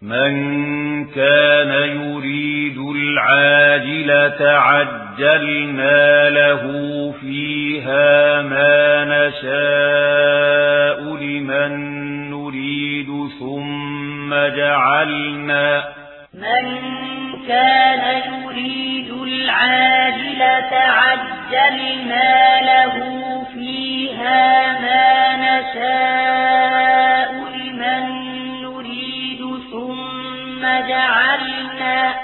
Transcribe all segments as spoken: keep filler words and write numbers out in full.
من كان يريد العاجلة عجلنا له فيها ما نشاء لمن نريد ثم جعلنا من كان يريد العاجلة عجلنا له فيها ما نشاء لمن نريد ثم جعلنا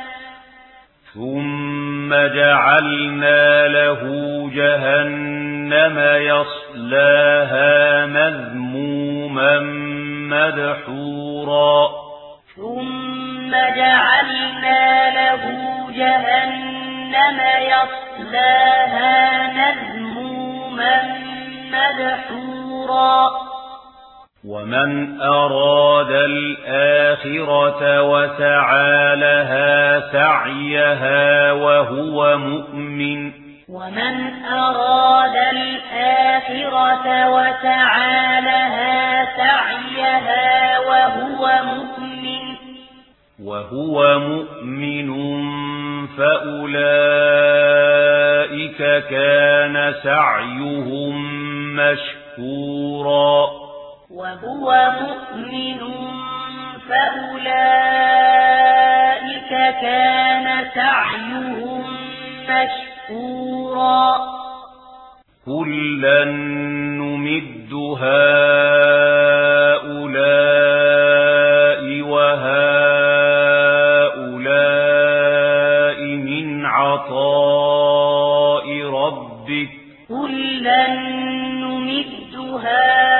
ثم جعلنا له جهنم يصلاها مذموما مدحورا ثم جعلنا له جهنم يصلاها مذموما مدحورا ومن أراد الآخرة وسعى لها سعيها وهو مؤمن ومن أراد الآخرة وسعى لها سعيها وهو مؤمن وهو مؤمن فأولئك كان سعيهم مشكورا وهو مؤمن فأولئك كان سعيهم مشكورا كلا نمد هؤلاء وهؤلاء من عطاء ربك كلا نمد هؤلاء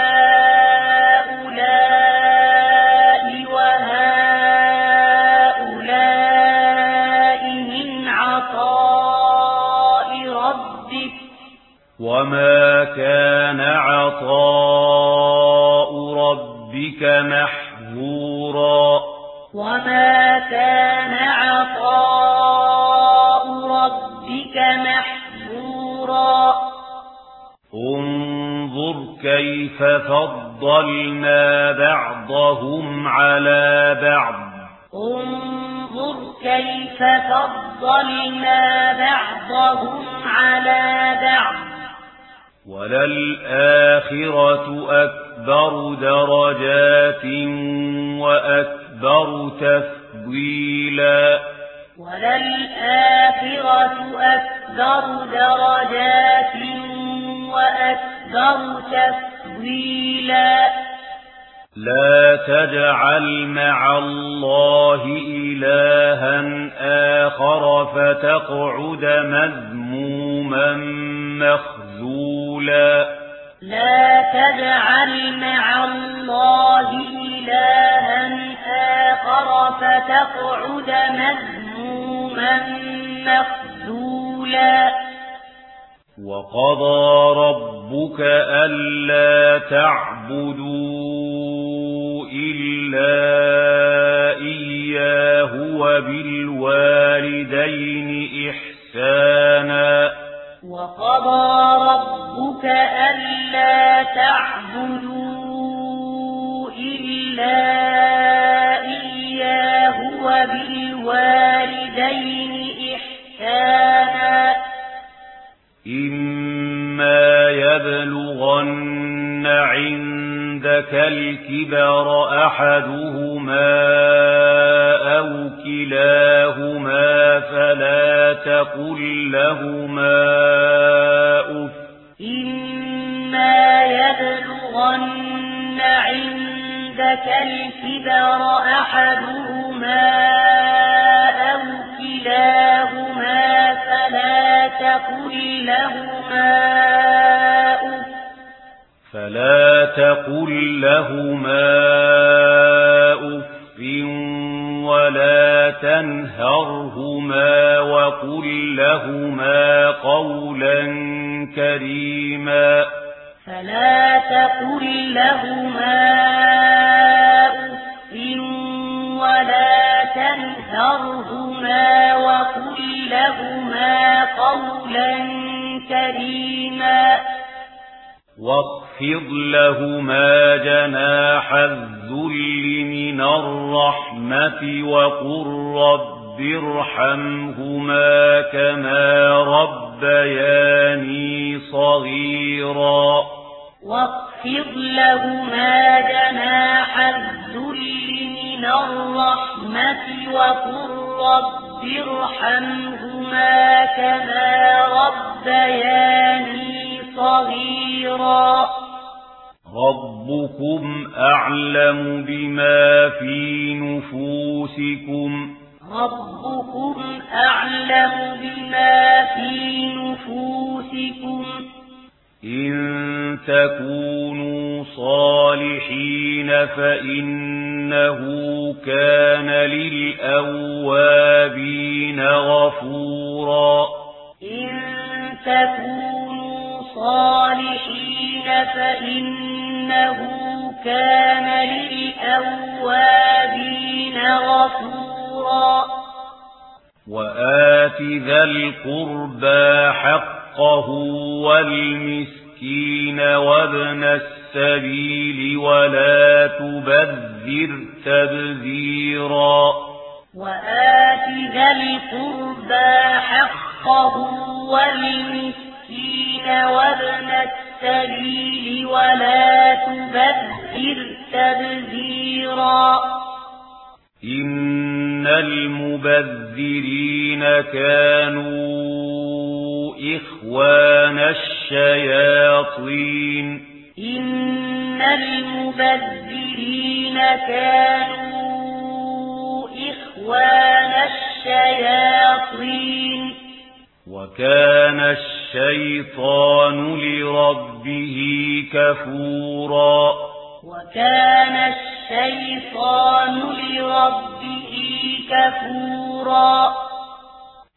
وما كان عطاء ربك محظورا وما كان عطاء ربك محظورا انظر كيف فضلنا بعضهم على بعض انظر كيف فضلنا بعضهم على بعض وللآخرة أكبر درجات وأكبر تفضيلا وللآخرة أكبر درجات وأكبر تفضيلا لا تجعل مع الله إلها آخر فتقعد مذموما مخذولا لا تجعل مع الله إلها آخر فتقعد مذموما مخذولا وقضى ربك ألا تعبدوا إلا إياه وبالوالدين إحسانا وقضى ربك ألا تعبدوا إلا إياه وبالوالدين إحسانا إما يبلغن عندك الكبر أحدهما أو كلاهما فلا تقل لهما أف إما يبلغن عندك الكبر أحدهما أو كلاهما فلا تقل لهما أف فلا تقل لهما أف ولا تنهرهما وقل لهما قولا كريما فلا تقل لهما أف ولا تنهرهما وقل لهما قولا كريما واخفض لهما جناح الذل من من الرحمة وقل رب ارحمهما كما ربياني صغيرا واخفض لهما جناح الذل من الرحمة وقل رب ارحمهما كما ربياني صغيرا ربكم أعلم بما في نفوسكم ربكم أعلم بما في نفوسكم إن تكونوا صالحين فإنه كان للأوابين غفورا إن تكونوا صالحين فإنه كان للأوابين غفورا وآت ذا القربى حقه والمسكين وابن السبيل ولا تبذر تبذيرا وآت ذا القربى حقه والمسكين وابن السبيل ولا تبذر تبذيرا إن المبذرين كانوا إخوان الشياطين إن المبذرين كانوا إخوان الشياطين وكان الشيطان لربه كفورا وكان الشيطان لربه كفورا